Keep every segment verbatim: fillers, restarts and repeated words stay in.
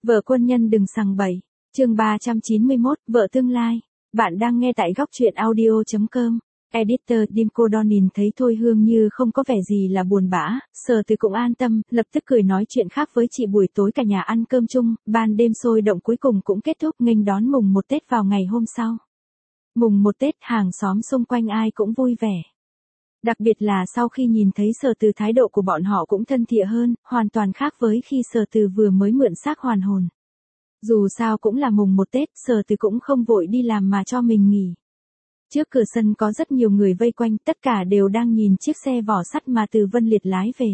Vợ quân nhân đừng sằng bậy. Chương ba trăm chín mươi mốt, vợ tương lai. Bạn đang nghe tại góc truyện audio chấm com. Editor Dimco Donin thấy Thôi Hương Như không có vẻ gì là buồn bã, Sở Từ cũng an tâm, lập tức cười nói chuyện khác với chị. Buổi tối cả nhà ăn cơm chung, ban đêm sôi động cuối cùng cũng kết thúc, nghênh đón mùng một Tết vào ngày hôm sau. Mùng một Tết, hàng xóm xung quanh ai cũng vui vẻ. Đặc biệt là sau khi nhìn thấy Sở Từ, thái độ của bọn họ cũng thân thiện hơn, hoàn toàn khác với khi Sở Từ vừa mới mượn xác hoàn hồn. Dù sao cũng là mùng một Tết, Sở Từ cũng không vội đi làm mà cho mình nghỉ. Trước cửa sân có rất nhiều người vây quanh, tất cả đều đang nhìn chiếc xe vỏ sắt mà Từ Vân Liệt lái về.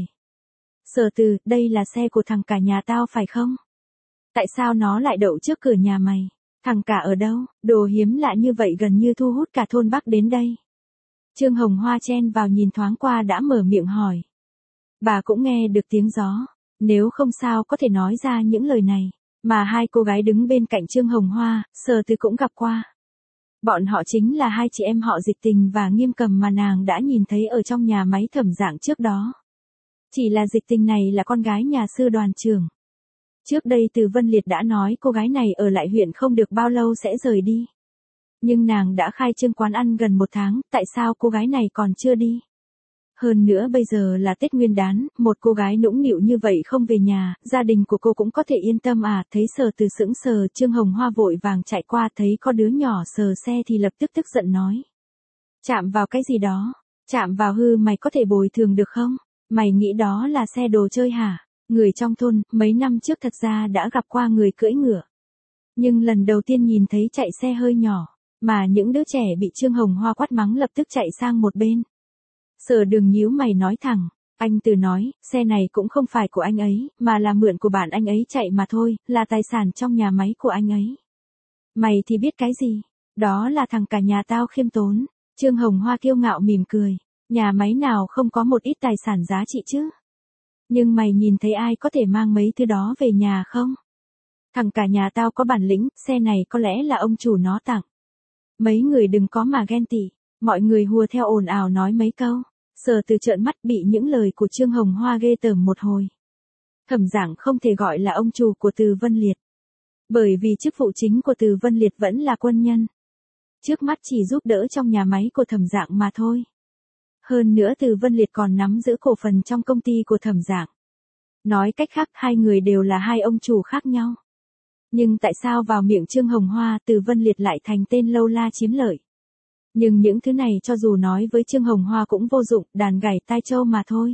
Sở Từ, đây là xe của thằng cả nhà tao phải không? Tại sao nó lại đậu trước cửa nhà mày? Thằng cả ở đâu? Đồ hiếm lạ như vậy gần như thu hút cả thôn Bắc đến đây. Trương Hồng Hoa chen vào nhìn thoáng qua đã mở miệng hỏi. Bà cũng nghe được tiếng gió, nếu không sao có thể nói ra những lời này, mà hai cô gái đứng bên cạnh Trương Hồng Hoa, Sở Từ cũng gặp qua. Bọn họ chính là hai chị em họ Dịch Tình và Nghiêm Cầm mà nàng đã nhìn thấy ở trong nhà máy Thẩm Dạng trước đó. Chỉ là Dịch Tình này là con gái nhà sư đoàn trưởng. Trước đây Từ Vân Liệt đã nói cô gái này ở lại huyện không được bao lâu sẽ rời đi. Nhưng nàng đã khai trương quán ăn gần một tháng, tại sao cô gái này còn chưa đi? Hơn nữa bây giờ là Tết Nguyên Đán, một cô gái nũng nịu như vậy không về nhà, gia đình của cô cũng có thể yên tâm à? Thấy Sở Từ sững sờ, Trương Hồng Hoa vội vàng chạy qua, thấy có đứa nhỏ sờ xe thì lập tức tức giận nói. Chạm vào cái gì đó? Chạm vào hư mày có thể bồi thường được không? Mày nghĩ đó là xe đồ chơi hả? Người trong thôn, mấy năm trước thật ra đã gặp qua người cưỡi ngựa. Nhưng lần đầu tiên nhìn thấy chạy xe hơi nhỏ, mà những đứa trẻ bị Trương Hồng Hoa quát mắng lập tức chạy sang một bên. Sở Đường nhíu mày nói thẳng, anh Từ nói, xe này cũng không phải của anh ấy, mà là mượn của bạn anh ấy chạy mà thôi, là tài sản trong nhà máy của anh ấy. Mày thì biết cái gì? Đó là thằng cả nhà tao khiêm tốn. Trương Hồng Hoa kiêu ngạo mỉm cười, nhà máy nào không có một ít tài sản giá trị chứ? Nhưng mày nhìn thấy ai có thể mang mấy thứ đó về nhà không? Thằng cả nhà tao có bản lĩnh, xe này có lẽ là ông chủ nó tặng. Mấy người đừng có mà ghen tị. Mọi người hùa theo ồn ào nói mấy câu. Sở Từ trợn mắt bị những lời của Trương Hồng Hoa ghê tởm một hồi. Thẩm Dạng không thể gọi là ông chủ của Từ Vân Liệt. Bởi vì chức vụ chính của Từ Vân Liệt vẫn là quân nhân. Trước mắt chỉ giúp đỡ trong nhà máy của Thẩm Dạng mà thôi. Hơn nữa Từ Vân Liệt còn nắm giữ cổ phần trong công ty của Thẩm Dạng. Nói cách khác, hai người đều là hai ông chủ khác nhau. Nhưng tại sao vào miệng Trương Hồng Hoa, Từ Vân Liệt lại thành tên lâu la chiếm lợi? Nhưng những thứ này cho dù nói với Trương Hồng Hoa cũng vô dụng, đàn gảy tai trâu mà thôi.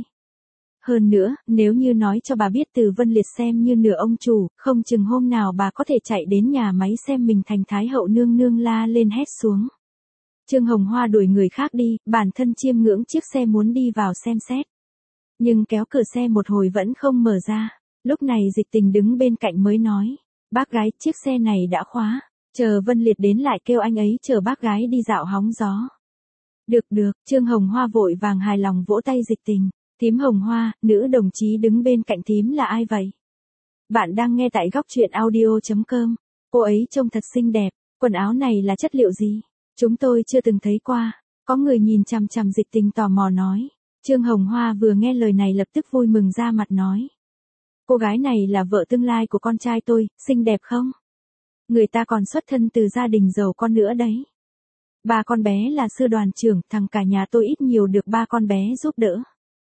Hơn nữa, nếu như nói cho bà biết Từ Vân Liệt xem như nửa ông chủ, không chừng hôm nào bà có thể chạy đến nhà máy xem mình thành Thái hậu nương nương la lên hét xuống. Trương Hồng Hoa đuổi người khác đi, bản thân chiêm ngưỡng chiếc xe muốn đi vào xem xét. Nhưng kéo cửa xe một hồi vẫn không mở ra. Lúc này Dịch Tình đứng bên cạnh mới nói, bác gái, chiếc xe này đã khóa. Chờ Vân Liệt đến lại kêu anh ấy chờ bác gái đi dạo hóng gió. Được được, Trương Hồng Hoa vội vàng hài lòng vỗ tay Dịch Tình. Thím Hồng Hoa, nữ đồng chí đứng bên cạnh thím là ai vậy? Bạn đang nghe tại góc truyện audio chấm com. Cô ấy trông thật xinh đẹp, quần áo này là chất liệu gì? Chúng tôi chưa từng thấy qua. Có người nhìn chằm chằm Dịch Tình tò mò nói. Trương Hồng Hoa vừa nghe lời này lập tức vui mừng ra mặt nói. Cô gái này là vợ tương lai của con trai tôi, xinh đẹp không? Người ta còn xuất thân từ gia đình giàu con nữa đấy. Ba con bé là sư đoàn trưởng, thằng cả nhà tôi ít nhiều được ba con bé giúp đỡ.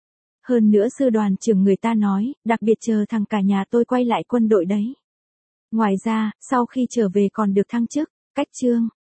Hơn nữa sư đoàn trưởng người ta nói, đặc biệt chờ thằng cả nhà tôi quay lại quân đội đấy. Ngoài ra, sau khi trở về còn được thăng chức, cách trương.